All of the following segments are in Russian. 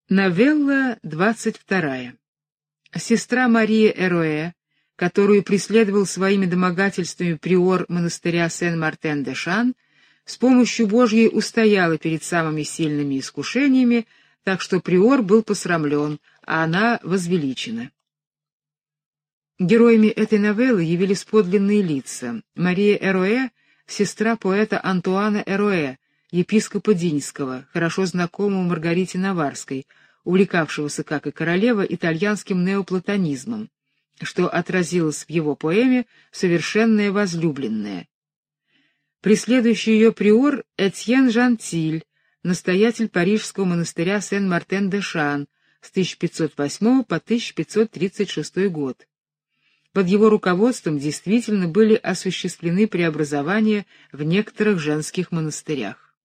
Новелла 22. Сестра Мария Эроэ, которую преследовал своими домогательствами приор монастыря Сен-Мартен-де-Шан, с помощью Божьей устояла перед самыми сильными искушениями, так что приор был посрамлен, а она возвеличена. Героями этой новеллы явились подлинные лица. Мария Эроэ, сестра поэта Антуана Эроэ, епископа Диньского, хорошо знакомого Маргарите Наварской, увлекавшегося, как и королева, итальянским неоплатонизмом, что отразилось в его поэме «Совершенная возлюбленная». Преследующий ее приор Этьен Жантиль, настоятель парижского монастыря Сен-Мартен-де-Шан с 1508 по 1536 год. Под его руководством действительно были осуществлены преобразования в некоторых женских монастырях.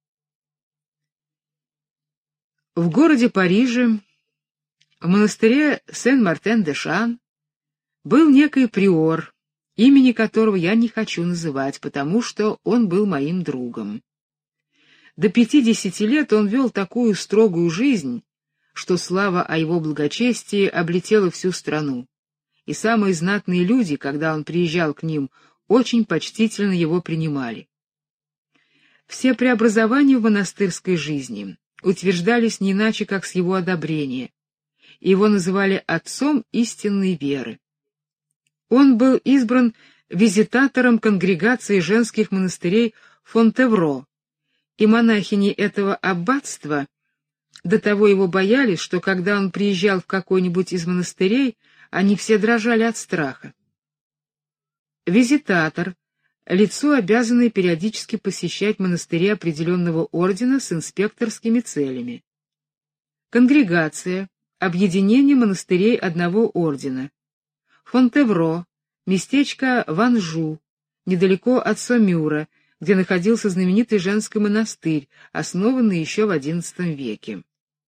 В городе Париже, в монастыре Сен-Мартен-де-Шан, был некий приор, имени которого я не хочу называть, потому что он был моим другом. До 50 лет он вел такую строгую жизнь, что слава о его благочестии облетела всю страну, и самые знатные люди, когда он приезжал к ним, очень почтительно его принимали. Все преобразования в монастырской жизни утверждались не иначе, как с его одобрения. Его называли отцом истинной веры. Он был избран визитатором конгрегации женских монастырей Фонтевро, и монахини этого аббатства до того его боялись, что когда он приезжал в какой-нибудь из монастырей, они все дрожали от страха. Визитатор — лицо, обязанное периодически посещать монастыри определенного ордена с инспекторскими целями. Конгрегация — объединение монастырей одного ордена. Фонтевро — местечко в Анжу, недалеко от Сомюра, где находился знаменитый женский монастырь, основанный еще в XI веке.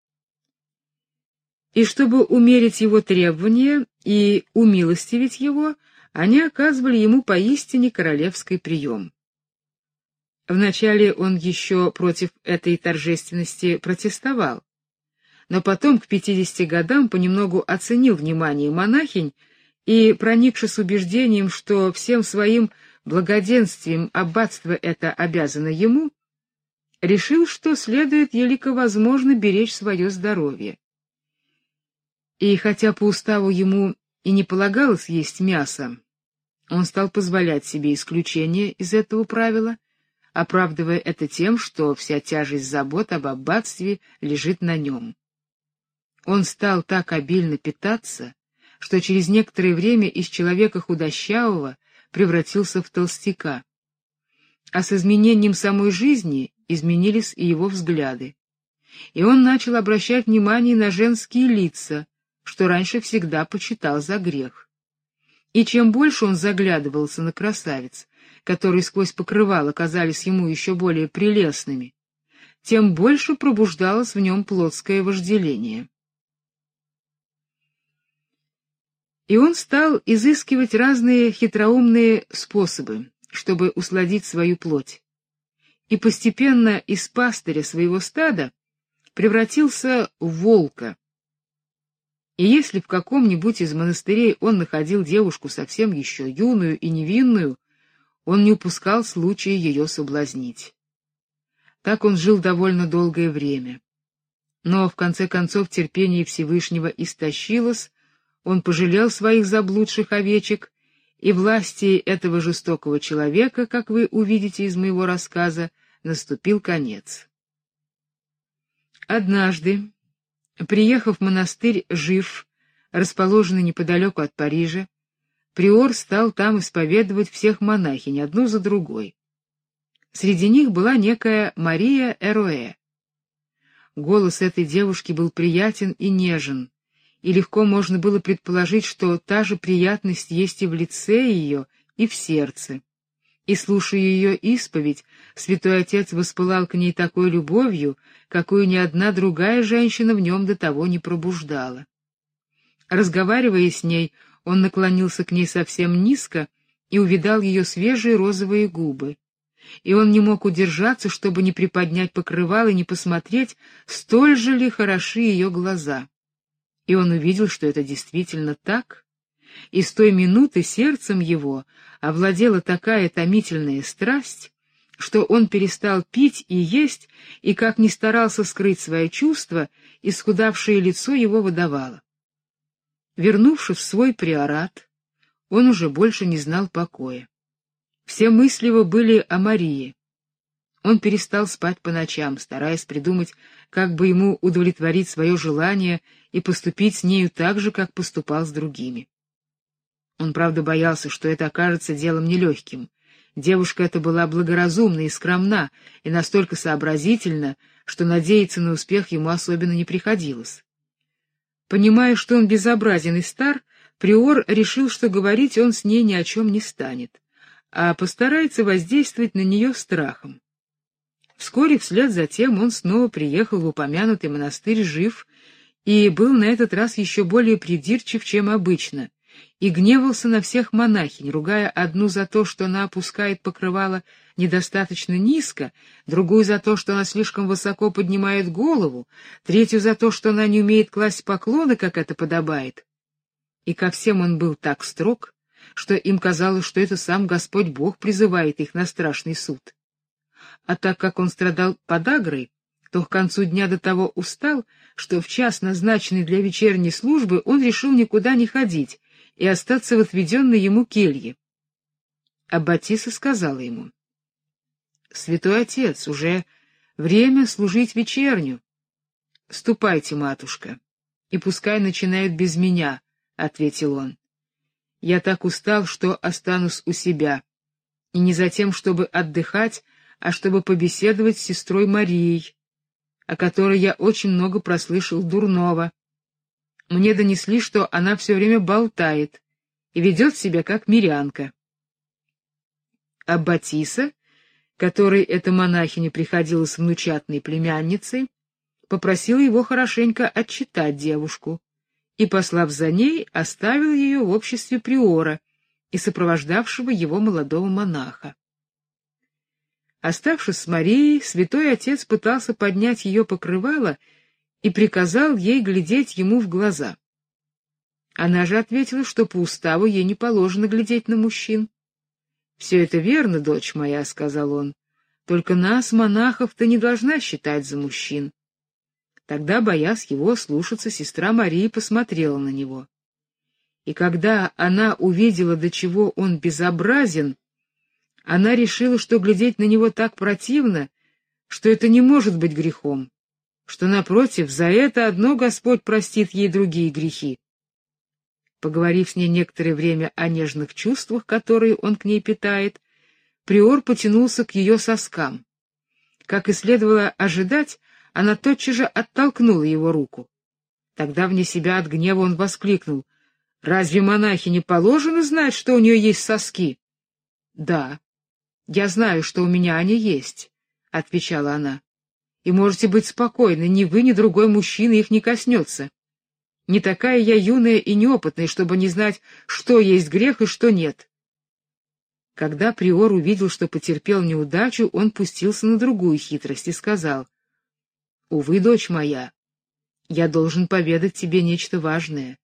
И чтобы умерить его требования и умилостивить его, они оказывали ему поистине королевский прием. Вначале он еще против этой торжественности протестовал, но потом к 50 годам понемногу оценил внимание монахинь и, проникшись убеждением, что всем своим благоденствием аббатство это обязано ему, решил, что следует елико возможно беречь свое здоровье. И хотя по уставу ему и не полагалось есть мясо, он стал позволять себе исключение из этого правила, оправдывая это тем, что вся тяжесть забот об аббатстве лежит на нем. Он стал так обильно питаться, что через некоторое время из человека худощавого превратился в толстяка. А с изменением самой жизни изменились и его взгляды. И он начал обращать внимание на женские лица, что раньше всегда почитал за грех. И чем больше он заглядывался на красавиц, которые сквозь покрывало казались ему еще более прелестными, тем больше пробуждалось в нем плотское вожделение. И он стал изыскивать разные хитроумные способы, чтобы усладить свою плоть. И постепенно из пастыря своего стада превратился в волка. И если в каком-нибудь из монастырей он находил девушку совсем еще юную и невинную, он не упускал случая ее соблазнить. Так он жил довольно долгое время. Но в конце концов терпение Всевышнего истощилось, он пожалел своих заблудших овечек, и власти этого жестокого человека, как вы увидите из моего рассказа, наступил конец. Однажды, приехав в монастырь Жиф, расположенный неподалеку от Парижа, приор стал там исповедовать всех монахинь, одну за другой. Среди них была некая Мария Эроэ. Голос этой девушки был приятен и нежен, и легко можно было предположить, что та же приятность есть и в лице ее, и в сердце. И, слушая ее исповедь, святой отец воспылал к ней такой любовью, какую ни одна другая женщина в нем до того не пробуждала. Разговаривая с ней, он наклонился к ней совсем низко и увидал ее свежие розовые губы. и он не мог удержаться, чтобы не приподнять покрывало и не посмотреть, столь же ли хороши ее глаза. И он увидел, что это действительно так, и с той минуты сердцем его овладела такая томительная страсть, что он перестал пить и есть, и, как ни старался скрыть свои чувства, исхудавшее лицо его выдавало. Вернувшись в свой приорат, он уже больше не знал покоя. Все мысли его были о Марии. Он перестал спать по ночам, стараясь придумать, как бы ему удовлетворить свое желание и поступить с нею так же, как поступал с другими. Он, правда, боялся, что это окажется делом нелегким. Девушка эта была благоразумна и скромна, и настолько сообразительна, что надеяться на успех ему особенно не приходилось. Понимая, что он безобразен и стар, приор решил, что говорить он с ней ни о чем не станет, а постарается воздействовать на нее страхом. Вскоре вслед за тем он снова приехал в упомянутый монастырь жив и был на этот раз еще более придирчив, чем обычно, и гневался на всех монахинь, ругая одну за то, что она опускает покрывало недостаточно низко, другую за то, что она слишком высоко поднимает голову, третью за то, что она не умеет класть поклоны, как это подобает. И ко всем он был так строг, что им казалось, что это сам Господь Бог призывает их на страшный суд. А так как он страдал подагрой, то к концу дня до того устал, что в час, назначенный для вечерней службы, он решил никуда не ходить и остаться в отведенной ему келье. Аббатиса сказала ему: «Святой отец, уже время служить вечерню». «Ступайте, матушка, и пускай начинают без меня», — ответил он. «Я так устал, что останусь у себя, и не за тем, чтобы отдыхать, а чтобы побеседовать с сестрой Марией, о которой я очень много прослышал дурного. Мне донесли, что она все время болтает и ведет себя как мирянка». Аббатиса, которой эта монахиня приходилась внучатной племянницей, попросила его хорошенько отчитать девушку и, послав за ней, оставил ее в обществе приора и сопровождавшего его молодого монаха. Оставшись с Марией, святой отец пытался поднять ее покрывало и приказал ей глядеть ему в глаза. Она же ответила, что по уставу ей не положено глядеть на мужчин. «Все это верно, дочь моя», — сказал он, — «только нас, монахов, ты не должна считать за мужчин». Тогда, боясь его слушаться, сестра Мария посмотрела на него. И когда она увидела, до чего он безобразен, она решила, что глядеть на него так противно, что это не может быть грехом, что, напротив, за это одно Господь простит ей другие грехи. Поговорив с ней некоторое время о нежных чувствах, которые он к ней питает, приор потянулся к ее соскам. Как и следовало ожидать, она тотчас же оттолкнула его руку. Тогда вне себя от гнева он воскликнул: «Разве монахе не положено знать, что у нее есть соски?» «Да, я знаю, что у меня они есть», — отвечала она. «И можете быть спокойны, ни вы, ни другой мужчина их не коснется. Не такая я юная и неопытная, чтобы не знать, что есть грех и что нет». Когда приор увидел, что потерпел неудачу, он пустился на другую хитрость и сказал: «Увы, дочь моя, я должен поведать тебе нечто важное.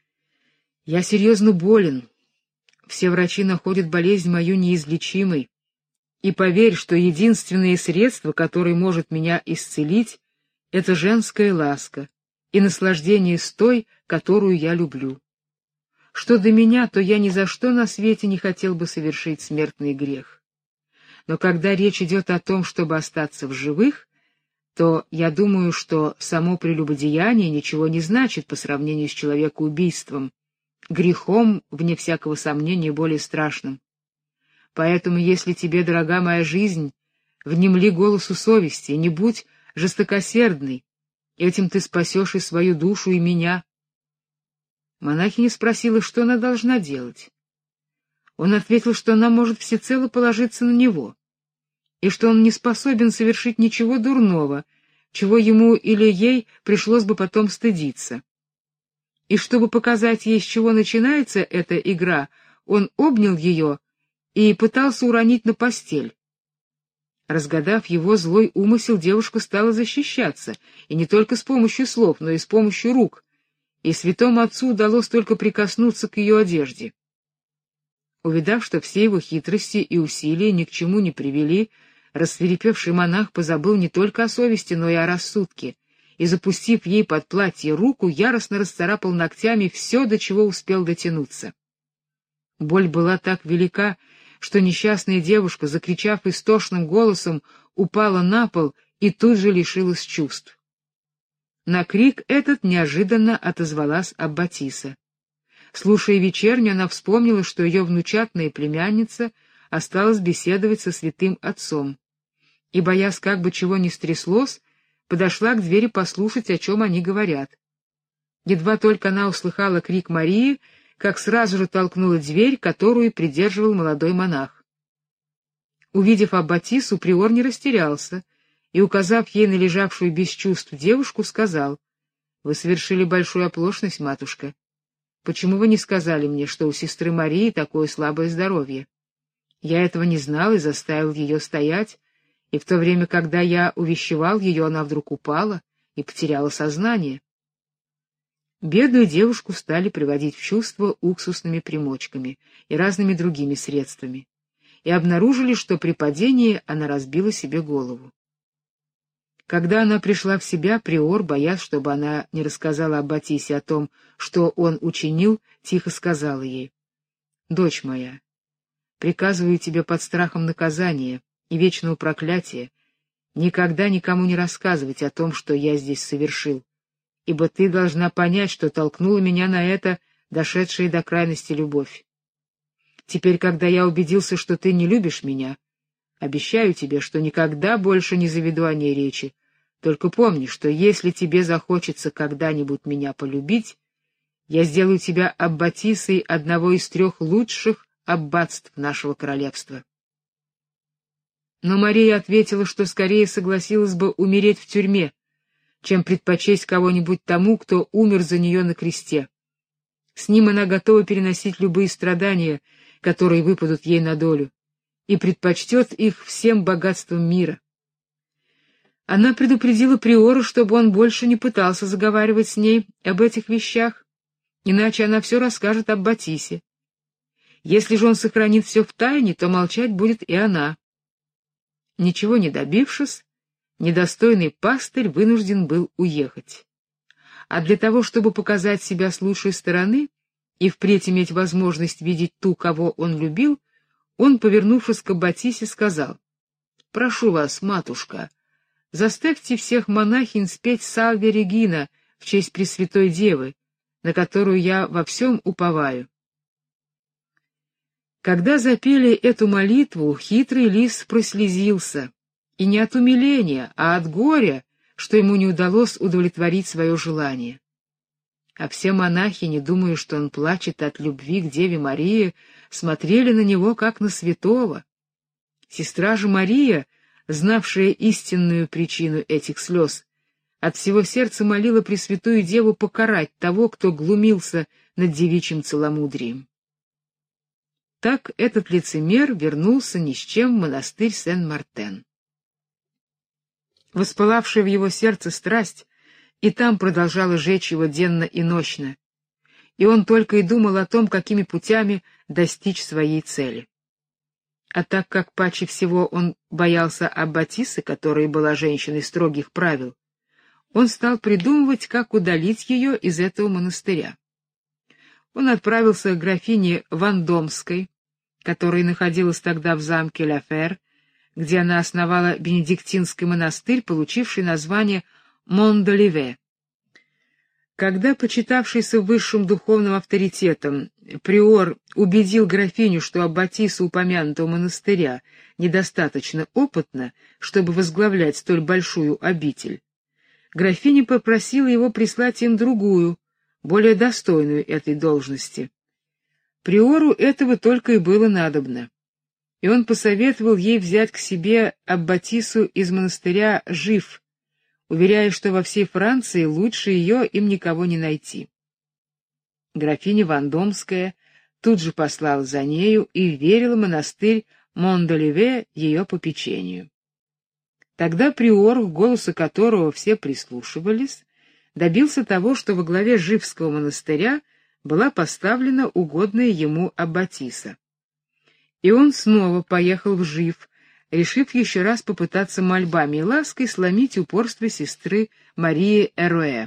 Я серьезно болен. Все врачи находят болезнь мою неизлечимой. И поверь, что единственное средство, которое может меня исцелить, — это женская ласка и наслаждение с той, которую я люблю. Что до меня, то я ни за что на свете не хотел бы совершить смертный грех. Но когда речь идет о том, чтобы остаться в живых, то я думаю, что само прелюбодеяние ничего не значит по сравнению с человекоубийством, грехом, вне всякого сомнения, более страшным. Поэтому, если тебе дорога моя жизнь, внемли голосу совести, не будь жестокосердной, этим ты спасешь и свою душу, и меня». Монахиня спросила, что она должна делать. Он ответил, что она может всецело положиться на него, и что он не способен совершить ничего дурного, чего ему или ей пришлось бы потом стыдиться. И чтобы показать ей, с чего начинается эта игра, он обнял ее и пытался уронить на постель. Разгадав его злой умысел, девушка стала защищаться, и не только с помощью слов, но и с помощью рук, и святому отцу удалось только прикоснуться к ее одежде. Увидав, что все его хитрости и усилия ни к чему не привели, рассвирепевший монах позабыл не только о совести, но и о рассудке, и, запустив ей под платье руку, яростно расцарапал ногтями все, до чего успел дотянуться. Боль была так велика, что несчастная девушка, закричав истошным голосом, упала на пол и тут же лишилась чувств. На крик этот неожиданно отозвалась Аббатиса. Слушая вечерню, она вспомнила, что ее внучатная племянница осталась беседовать со святым отцом, и, боясь, как бы чего ни стряслось, подошла к двери послушать, о чем они говорят. Едва только она услыхала крик Марии, как сразу же толкнула дверь, которую придерживал молодой монах. Увидев Аббатису, приор не растерялся и, указав ей на лежавшую без чувств девушку, сказал: «Вы совершили большую оплошность, матушка. Почему вы не сказали мне, что у сестры Марии такое слабое здоровье? Я этого не знал и заставил ее стоять, и в то время, когда я увещевал ее, она вдруг упала и потеряла сознание». Бедную девушку стали приводить в чувство уксусными примочками и разными другими средствами, и обнаружили, что при падении она разбила себе голову. Когда она пришла в себя, приор, боясь, чтобы она не рассказала Аббатисе о том, что он учинил, тихо сказала ей: «Дочь моя, приказываю тебе под страхом наказания и вечного проклятия никогда никому не рассказывать о том, что я здесь совершил, ибо ты должна понять, что толкнула меня на это дошедшая до крайности любовь. Теперь, когда я убедился, что ты не любишь меня, обещаю тебе, что никогда больше не заведу о ней речи. Только помни, что если тебе захочется когда-нибудь меня полюбить, я сделаю тебя аббатисой одного из 3 лучших аббатств нашего королевства». Но Мария ответила, что скорее согласилась бы умереть в тюрьме, чем предпочесть кого-нибудь тому, кто умер за нее на кресте. С ним она готова переносить любые страдания, которые выпадут ей на долю, и предпочтет их всем богатствам мира. Она предупредила приора, чтобы он больше не пытался заговаривать с ней об этих вещах, иначе она все расскажет Аббатисе. Если же он сохранит все в тайне, то молчать будет и она. Ничего не добившись, недостойный пастырь вынужден был уехать. А для того, чтобы показать себя с лучшей стороны и впредь иметь возможность видеть ту, кого он любил, он, повернувшись к Аббатисе, сказал: «Прошу вас, матушка, заставьте всех монахинь спеть Салве Регина в честь Пресвятой Девы, на которую я во всем уповаю». Когда запели эту молитву, хитрый лис прослезился, и не от умиления, а от горя, что ему не удалось удовлетворить свое желание. А все монахи, не думая, что он плачет от любви к Деве Марии, смотрели на него как на святого. Сестра же Мария, знавшая истинную причину этих слез, от всего сердца молила Пресвятую Деву покарать того, кто глумился над девичьим целомудрием. Так этот лицемер вернулся ни с чем в монастырь Сен-Мартен. Воспылавшая в его сердце страсть и там продолжала жечь его денно и нощно, и он только и думал о том, какими путями достичь своей цели. А так как паче всего он боялся Аббатисы, которая была женщиной строгих правил, он стал придумывать, как удалить ее из этого монастыря. Он отправился к графине Вандомской, которая находилась тогда в замке Ла-Фер, где она основала бенедиктинский монастырь, получивший название Мон-д'Оливе. Когда почитавшийся высшим духовным авторитетом приор убедил графиню, что аббатиса упомянутого монастыря недостаточно опытна, чтобы возглавлять столь большую обитель, графиня попросила его прислать им другую, более достойную этой должности. Приору этого только и было надобно, и он посоветовал ей взять к себе аббатису из монастыря Жиф, уверяя, что во всей Франции лучше ее им никого не найти. Графиня Вандомская тут же послала за нею и верила монастырь Мон-д'Оливе ее попечению. Тогда приор, к голосу которого все прислушивались, добился того, что во главе Живского монастыря была поставлена угодная ему аббатиса. И он снова поехал в Жив, решив еще раз попытаться мольбами и лаской сломить упорство сестры Марии Эруэ.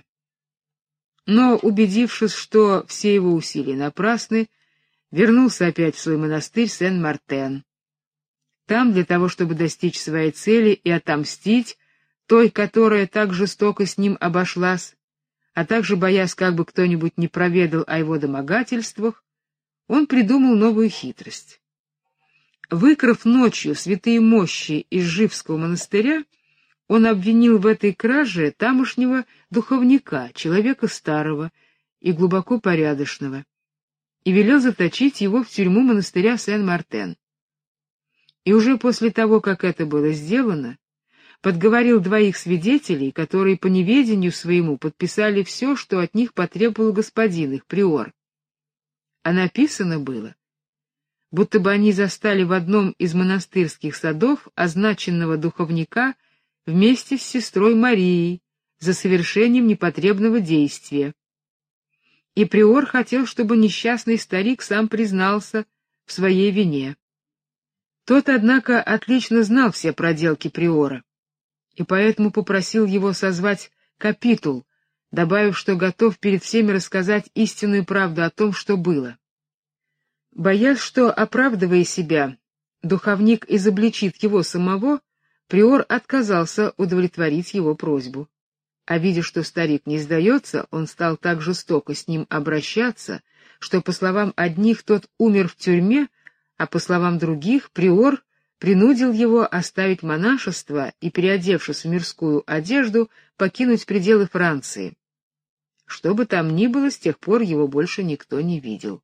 Но, убедившись, что все его усилия напрасны, вернулся опять в свой монастырь Сен-Мартен. Там, для того, чтобы достичь своей цели и отомстить той, которая так жестоко с ним обошлась, а также боясь, как бы кто-нибудь не проведал о его домогательствах, он придумал новую хитрость. Выкрав ночью святые мощи из Живского монастыря, он обвинил в этой краже тамошнего духовника, человека старого и глубоко порядочного, и велел заточить его в тюрьму монастыря Сен-Мартен. И уже после того, как это было сделано, подговорил двоих свидетелей, которые по неведению своему подписали все, что от них потребовал господин их, приор. А написано было, будто бы они застали в одном из монастырских садов означенного духовника вместе с сестрой Марией за совершением непотребного действия. И приор хотел, чтобы несчастный старик сам признался в своей вине. Тот, однако, отлично знал все проделки приора, и поэтому попросил его созвать капитул, добавив, что готов перед всеми рассказать истинную правду о том, что было. Боясь, что, оправдывая себя, духовник изобличит его самого, приор отказался удовлетворить его просьбу. А видя, что старик не сдается, он стал так жестоко с ним обращаться, что, по словам одних, тот умер в тюрьме, а по словам других, приор принудил его оставить монашество и, переодевшись в мирскую одежду, покинуть пределы Франции. Что бы там ни было, с тех пор его больше никто не видел.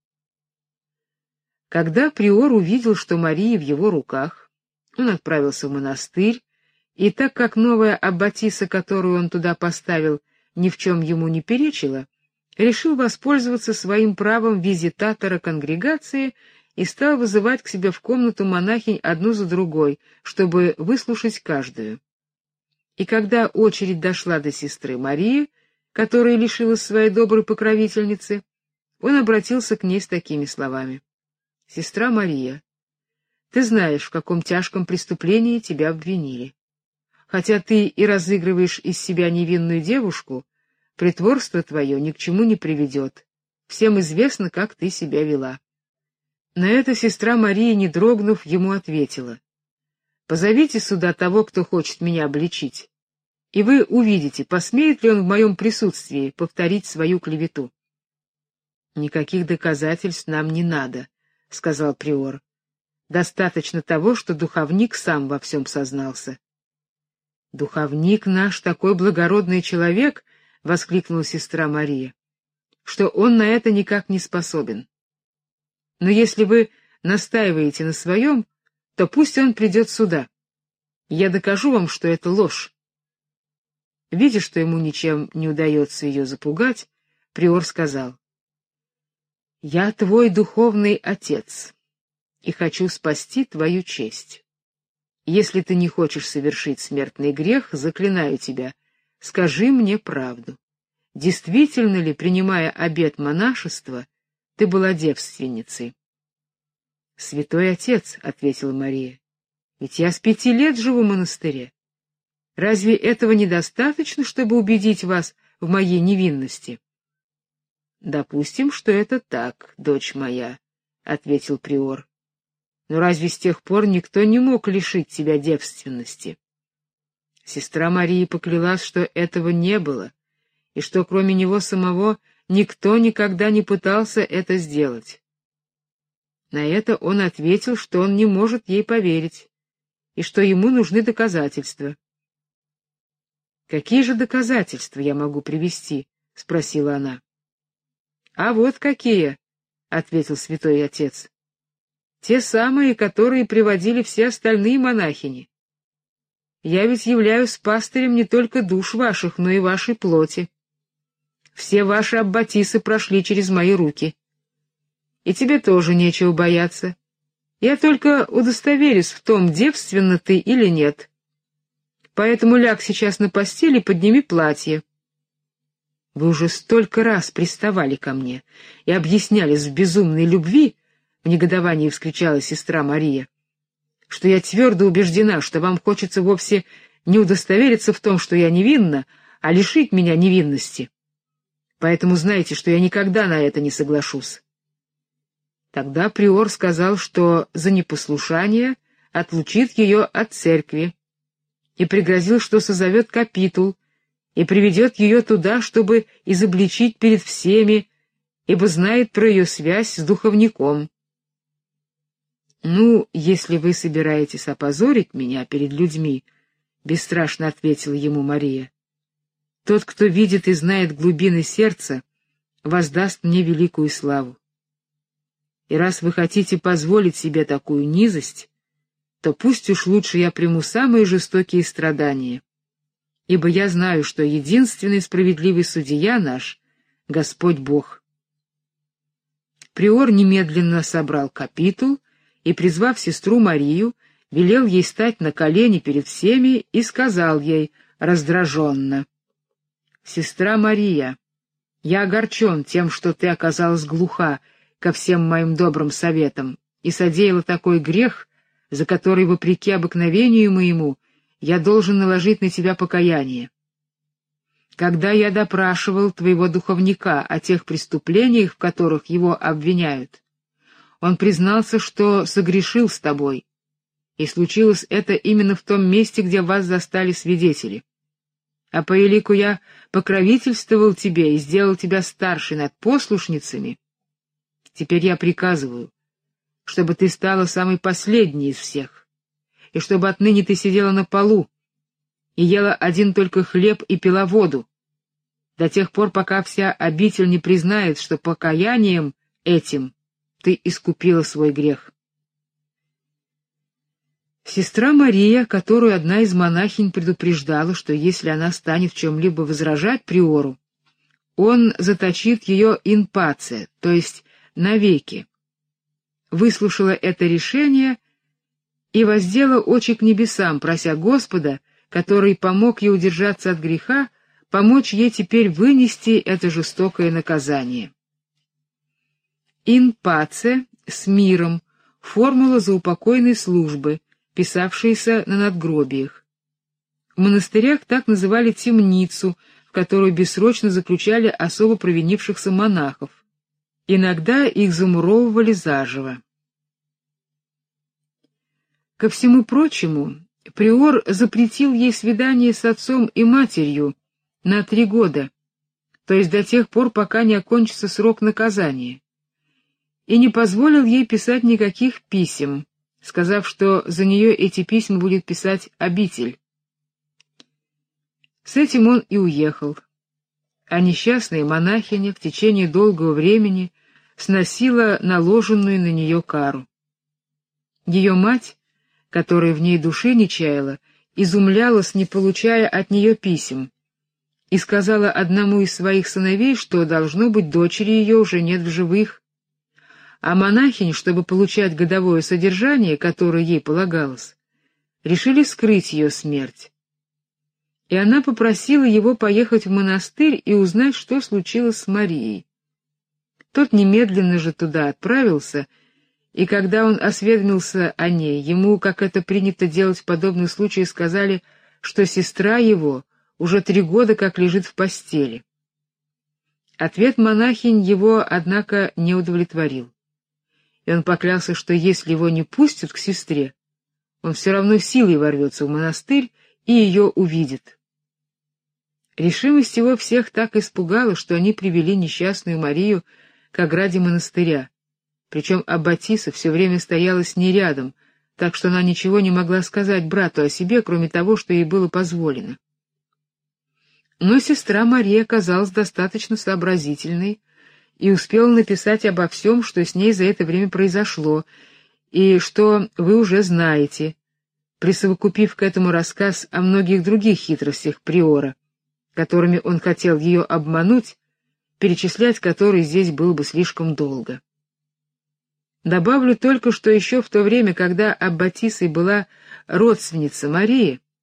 Когда приор увидел, что Мария в его руках, он отправился в монастырь, и так как новая аббатиса, которую он туда поставил, ни в чем ему не перечила, решил воспользоваться своим правом визитатора конгрегации и стал вызывать к себе в комнату монахинь одну за другой, чтобы выслушать каждую. И когда очередь дошла до сестры Марии, которая лишилась своей доброй покровительницы, он обратился к ней с такими словами: «Сестра Мария, ты знаешь, в каком тяжком преступлении тебя обвинили. Хотя ты и разыгрываешь из себя невинную девушку, притворство твое ни к чему не приведет. Всем известно, как ты себя вела». На это сестра Мария, не дрогнув, ему ответила: «Позовите сюда того, кто хочет меня обличить, и вы увидите, посмеет ли он в моем присутствии повторить свою клевету». «Никаких доказательств нам не надо», — сказал приор. «Достаточно того, что духовник сам во всем сознался». «Духовник наш такой благородный человек», — воскликнула сестра Мария, — «что он на это никак не способен. Но если вы настаиваете на своем, то пусть он придет сюда. Я докажу вам, что это ложь». Видя, что ему ничем не удается ее запугать, приор сказал: «Я твой духовный отец и хочу спасти твою честь. Если ты не хочешь совершить смертный грех, заклинаю тебя, скажи мне правду. Действительно ли, принимая обет монашества, ты была девственницей?» «Святой отец», — ответила Мария, — «ведь я с 5 лет живу в монастыре. Разве этого недостаточно, чтобы убедить вас в моей невинности?» «Допустим, что это так, дочь моя», — ответил приор. «Но разве с тех пор никто не мог лишить тебя девственности?» Сестра Мария поклялась, что этого не было, и что кроме него самого никто никогда не пытался это сделать. На это он ответил, что он не может ей поверить, и что ему нужны доказательства. «Какие же доказательства я могу привести?» — спросила она. «А вот какие», — ответил святой отец. «Те самые, которые приводили все остальные монахини. Я ведь являюсь пастырем не только душ ваших, но и вашей плоти. Все ваши аббатисы прошли через мои руки. И тебе тоже нечего бояться. Я только удостоверюсь в том, девственна ты или нет. Поэтому ляг сейчас на постели и подними платье. Вы уже столько раз приставали ко мне и объяснялись в безумной любви, — в негодовании вскричала сестра Мария, — что я твердо убеждена, что вам хочется вовсе не удостовериться в том, что я невинна, а лишить меня невинности. Поэтому знайте, что я никогда на это не соглашусь. Тогда приор сказал, что за непослушание отлучит ее от церкви, и пригрозил, что созовет капитул и приведет ее туда, чтобы изобличить перед всеми, ибо знает про ее связь с духовником. «Ну, если вы собираетесь опозорить меня перед людьми, — бесстрашно ответила ему Мария, — тот, кто видит и знает глубины сердца, воздаст мне великую славу. И раз вы хотите позволить себе такую низость, то пусть уж лучше я приму самые жестокие страдания, ибо я знаю, что единственный справедливый судья наш — Господь Бог». Приор немедленно собрал капитул и, призвав сестру Марию, велел ей стать на колени перед всеми и сказал ей раздраженно: «Сестра Мария, я огорчен тем, что ты оказалась глуха ко всем моим добрым советам и содеяла такой грех, за который, вопреки обыкновению моему, я должен наложить на тебя покаяние. Когда я допрашивал твоего духовника о тех преступлениях, в которых его обвиняют, он признался, что согрешил с тобой, и случилось это именно в том месте, где вас застали свидетели. А по элику я покровительствовал тебе и сделал тебя старшей над послушницами. Теперь я приказываю, чтобы ты стала самой последней из всех, и чтобы отныне ты сидела на полу и ела один только хлеб и пила воду, до тех пор, пока вся обитель не признает, что покаянием этим ты искупила свой грех». Сестра Мария, которую одна из монахинь предупреждала, что если она станет в чем-либо возражать приору, он заточит ее in pace, то есть навеки, выслушала это решение и воздела очи к небесам, прося Господа, который помог ей удержаться от греха, помочь ей теперь вынести это жестокое наказание. In pace — с миром, формула заупокойной службы, писавшаяся на надгробиях. В монастырях так называли темницу, в которую бессрочно заключали особо провинившихся монахов. Иногда их замуровывали заживо. Ко всему прочему, приор запретил ей свидание с отцом и матерью на 3 года, то есть до тех пор, пока не окончится срок наказания, и не позволил ей писать никаких писем, сказав, что за нее эти письма будет писать обитель. С этим он и уехал, а несчастная монахиня в течение долгого времени сносила наложенную на нее кару. Ее мать, которая в ней души не чаяла, изумлялась, не получая от нее писем, и сказала одному из своих сыновей, что, должно быть, дочери ее уже нет в живых, а монахинь, чтобы получать годовое содержание, которое ей полагалось, решили скрыть ее смерть. И она попросила его поехать в монастырь и узнать, что случилось с Марией. Тот немедленно же туда отправился, и когда он осведомился о ней, ему, как это принято делать в подобных случаях, сказали, что сестра его уже 3 года как лежит в постели. Ответ монахинь его, однако, не удовлетворил, и он поклялся, что если его не пустят к сестре, он все равно силой ворвется в монастырь и ее увидит. Решимость его всех так испугала, что они привели несчастную Марию к ограде монастыря, причем аббатиса все время стояла с ней рядом, так что она ничего не могла сказать брату о себе, кроме того, что ей было позволено. Но сестра Мария оказалась достаточно сообразительной и успела написать обо всем, что с ней за это время произошло, и что вы уже знаете, присовокупив к этому рассказ о многих других хитростях приора, которыми он хотел ее обмануть, перечислять которые здесь было бы слишком долго. Добавлю только, что еще в то время, когда аббатисой была родственница Марии,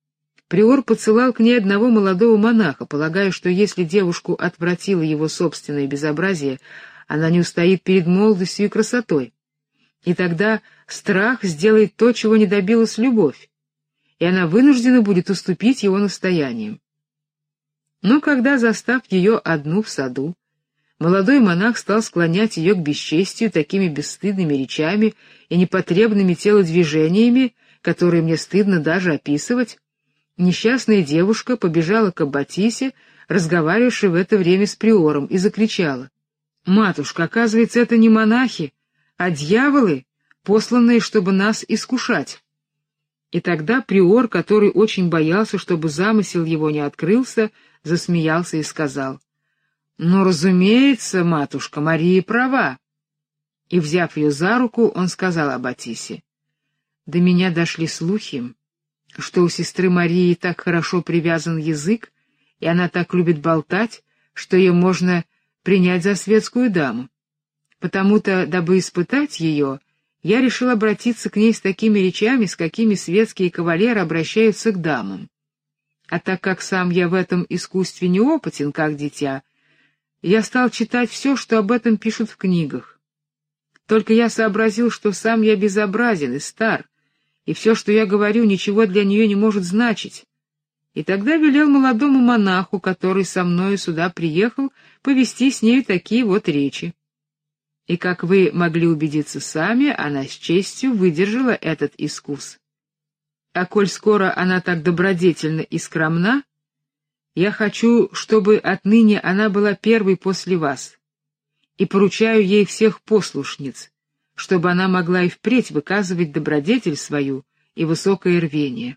Приор подсылал к ней одного молодого монаха, полагая, что если девушку отвратило его собственное безобразие, она не устоит перед молодостью и красотой. И тогда страх сделает то, чего не добилась любовь, и она вынуждена будет уступить его настояниям. Но когда, застав ее одну в саду, молодой монах стал склонять ее к бесчестию такими бесстыдными речами и непотребными телодвижениями, которые мне стыдно даже описывать, несчастная девушка побежала к аббатисе, разговаривавшей в это время с приором, и закричала: «Матушка, оказывается, это не монахи, а дьяволы, посланные, чтобы нас искушать». И тогда приор, который очень боялся, чтобы замысел его не открылся, засмеялся и сказал: «Ну, разумеется, матушка, Мария права». И, взяв ее за руку, он сказал аббатисе: «До меня дошли слухи, что у сестры Марии так хорошо привязан язык, и она так любит болтать, что ее можно принять за светскую даму. Потому-то, дабы испытать ее, я решил обратиться к ней с такими речами, с какими светские кавалеры обращаются к дамам. А так как сам я в этом искусстве неопытен, как дитя, я стал читать все, что об этом пишут в книгах. Только я сообразил, что сам я безобразен и стар, и все, что я говорю, ничего для нее не может значить. И тогда велел молодому монаху, который со мною сюда приехал, повести с нею такие вот речи. И, как вы могли убедиться сами, она с честью выдержала этот искус. А коль скоро она так добродетельна и скромна, я хочу, чтобы отныне она была первой после вас, и поручаю ей всех послушниц, чтобы она могла и впредь выказывать добродетель свою и высокое рвение.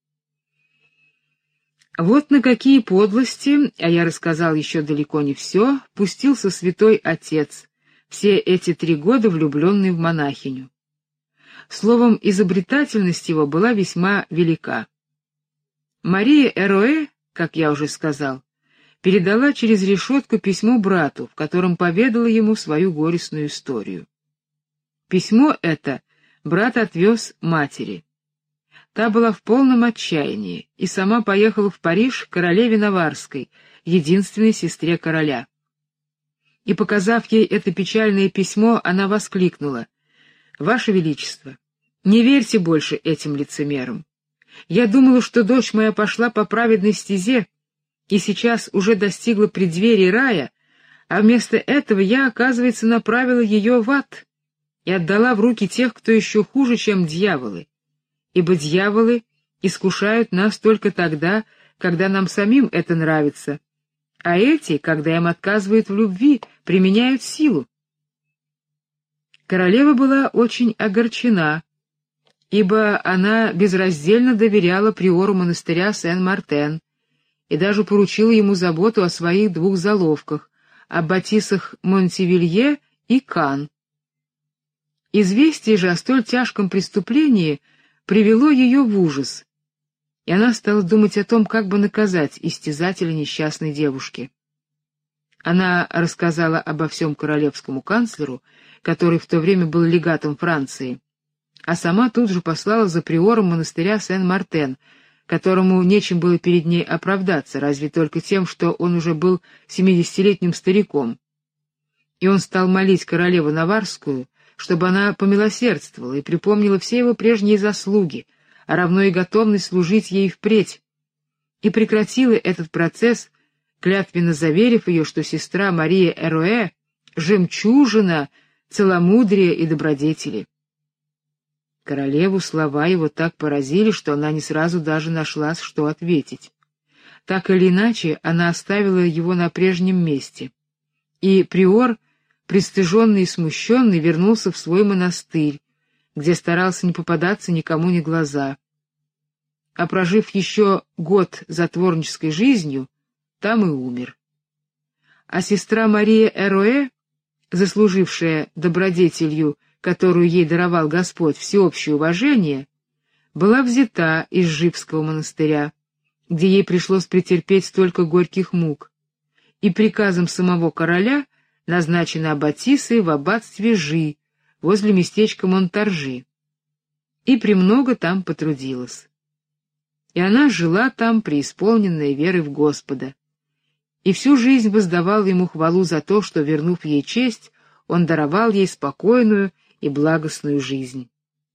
Вот на какие подлости, а я рассказал еще далеко не все, пустился святой отец, все эти 3 года влюбленный в монахиню. Словом, изобретательность его была весьма велика. Мария Эроэ, как я уже сказал, передала через решетку письмо брату, в котором поведала ему свою горестную историю. Письмо это брат отвез матери. Та была в полном отчаянии и сама поехала в Париж к королеве Наварской, единственной сестре короля. И, показав ей это печальное письмо, она воскликнула: «Ваше Величество, не верьте больше этим лицемерам. Я думала, что дочь моя пошла по праведной стезе и сейчас уже достигла преддверия рая, а вместо этого я, оказывается, направила ее в ад и отдала в руки тех, кто еще хуже, чем дьяволы. Ибо дьяволы искушают нас только тогда, когда нам самим это нравится, а эти, когда им отказывают в любви, применяют силу». Королева была очень огорчена, ибо она безраздельно доверяла приору монастыря Сен-Мартен и даже поручила ему заботу о своих 2 заловках, аббатисах Монтивилье и Кан. Известие же о столь тяжком преступлении привело ее в ужас, и она стала думать о том, как бы наказать истязателя несчастной девушки. Она рассказала обо всем королевскому канцлеру, который в то время был легатом Франции, а сама тут же послала за приором монастыря Сен-Мартен, которому нечем было перед ней оправдаться, разве только тем, что он уже был 70-летним стариком. И он стал молить королеву Наварскую, чтобы она помилосердствовала и припомнила все его прежние заслуги, а равно и готовность служить ей впредь, и прекратила этот процесс, клятвенно заверив ее, что сестра Мария Эроэ — жемчужина целомудрия и добродетели. Королеву слова его так поразили, что она не сразу даже нашла, что ответить. Так или иначе, она оставила его на прежнем месте, и приор, пристыженный и смущенный, вернулся в свой монастырь, где старался не попадаться никому на глаза. А прожив еще год затворнической жизнью, там и умер. А сестра Мария Эроэ, заслужившая добродетелью, которую ей даровал Господь, всеобщее уважение, была взята из Жипского монастыря, где ей пришлось претерпеть столько горьких мук, и приказом самого короля назначена аббатисой в аббатстве Жи, возле местечка Монтаржи, и премного там потрудилась. и она жила там, преисполненная верой в Господа, и всю жизнь воздавал ему хвалу за то, что, вернув ей честь, он даровал ей спокойную и благостную жизнь.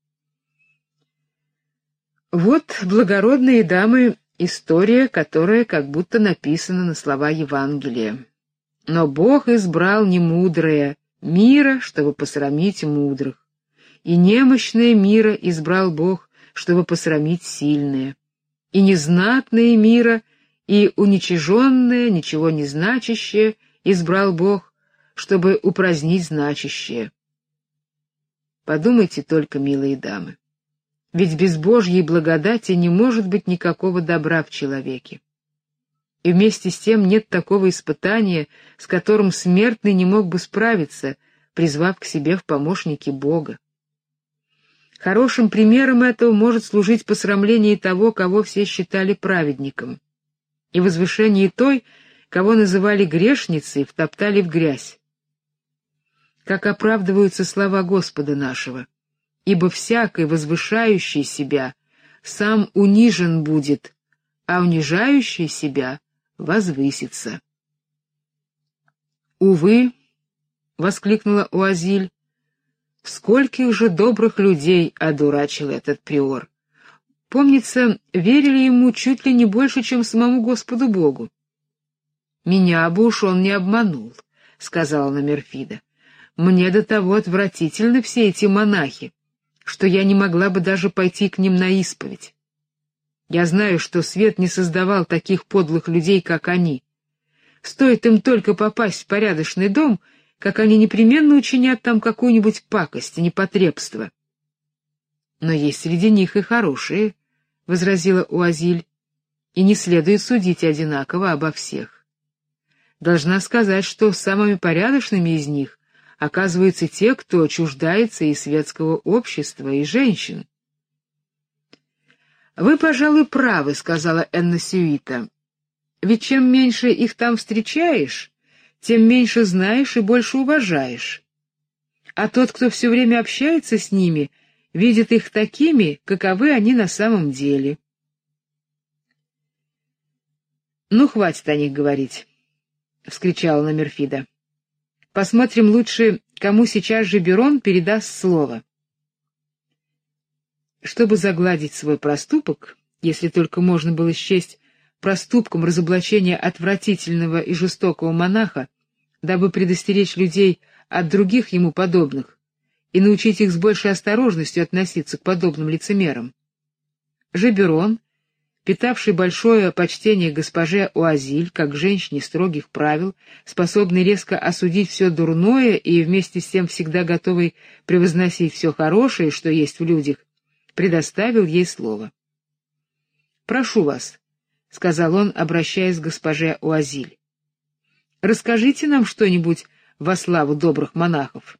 Вот, благородные дамы, история, которая как будто написана на слова Евангелия. Но Бог избрал немудрое мира, чтобы посрамить мудрых, и немощное мира избрал Бог, чтобы посрамить сильное, и незнатное мира, и уничиженное, ничего не значащее избрал Бог, чтобы упразднить значащее. Подумайте только, милые дамы, ведь без Божьей благодати не может быть никакого добра в человеке. И вместе с тем нет такого испытания, с которым смертный не мог бы справиться, призвав к себе в помощники Бога. Хорошим примером этого может служить посрамление того, кого все считали праведником, и возвышение той, кого называли грешницей, втоптали в грязь. Как оправдываются слова Господа нашего: «Ибо всякий, возвышающий себя, сам унижен будет, а унижающий себя возвысится». «Увы», — воскликнула Уазиль, — «скольких же добрых людей одурачил этот приор! Помнится, верили ему чуть ли не больше, чем самому Господу Богу». «Меня бы уж он не обманул», — сказала Номерфида. «Мне до того отвратительны все эти монахи, что я не могла бы даже пойти к ним на исповедь. Я знаю, что свет не создавал таких подлых людей, как они. Стоит им только попасть в порядочный дом, как они непременно учинят там какую-нибудь пакость и непотребство». «Но есть среди них и хорошие», — возразила Уазиль, — «и не следует судить одинаково обо всех. Должна сказать, что самыми порядочными из них оказываются те, кто чуждается и светского общества, и женщин». «Вы, пожалуй, правы», — сказала Энна Сюита. «Ведь чем меньше их там встречаешь, тем меньше знаешь и больше уважаешь. А тот, кто все время общается с ними, видит их такими, каковы они на самом деле». «Ну, хватит о них говорить», — вскричала Номерфида. «Посмотрим лучше, кому сейчас же Берон передаст слово». Чтобы загладить свой проступок, если только можно было счесть проступком разоблачения отвратительного и жестокого монаха, дабы предостеречь людей от других ему подобных и научить их с большей осторожностью относиться к подобным лицемерам, Жеберон, питавший большое почтение госпоже Уазиль, как женщине строгих правил, способный резко осудить все дурное и вместе с тем всегда готовый превозносить все хорошее, что есть в людях, предоставил ей слово. «Прошу вас», — сказал он, обращаясь к госпоже Уазиль, — «расскажите нам что-нибудь во славу добрых монахов».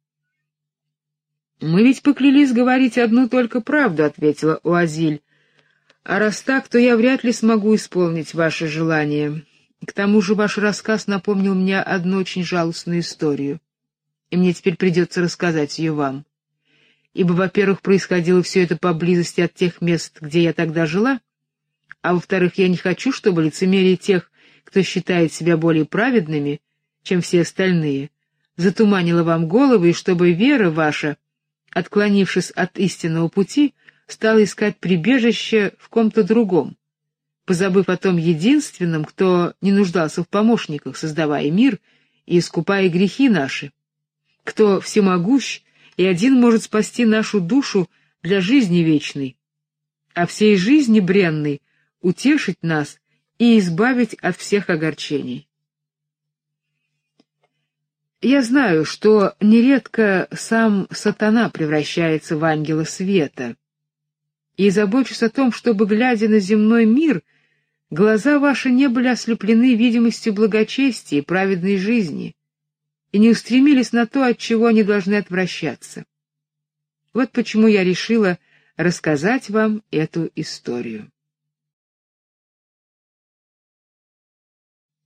«Мы ведь поклялись говорить одну только правду», — ответила Уазиль. «А раз так, то я вряд ли смогу исполнить ваше желание. К тому же ваш рассказ напомнил мне одну очень жалостную историю, и мне теперь придется рассказать ее вам. Ибо, во-первых, происходило все это поблизости от тех мест, где я тогда жила, а во-вторых, я не хочу, чтобы лицемерие тех, кто считает себя более праведными, чем все остальные, затуманило вам головы, и чтобы вера ваша, отклонившись от истинного пути, стала искать прибежище в ком-то другом, позабыв о том единственном, кто не нуждался в помощниках, создавая мир и искупая грехи наши, кто всемогущ и один может спасти нашу душу для жизни вечной, а всей жизни бренной утешить нас и избавить от всех огорчений. Я знаю, что нередко сам сатана превращается в ангела света, и забочусь о том, чтобы, глядя на земной мир, глаза ваши не были ослеплены видимостью благочестия и праведной жизни, и не устремились на то, от чего они должны отвращаться. Вот почему я решила рассказать вам эту историю.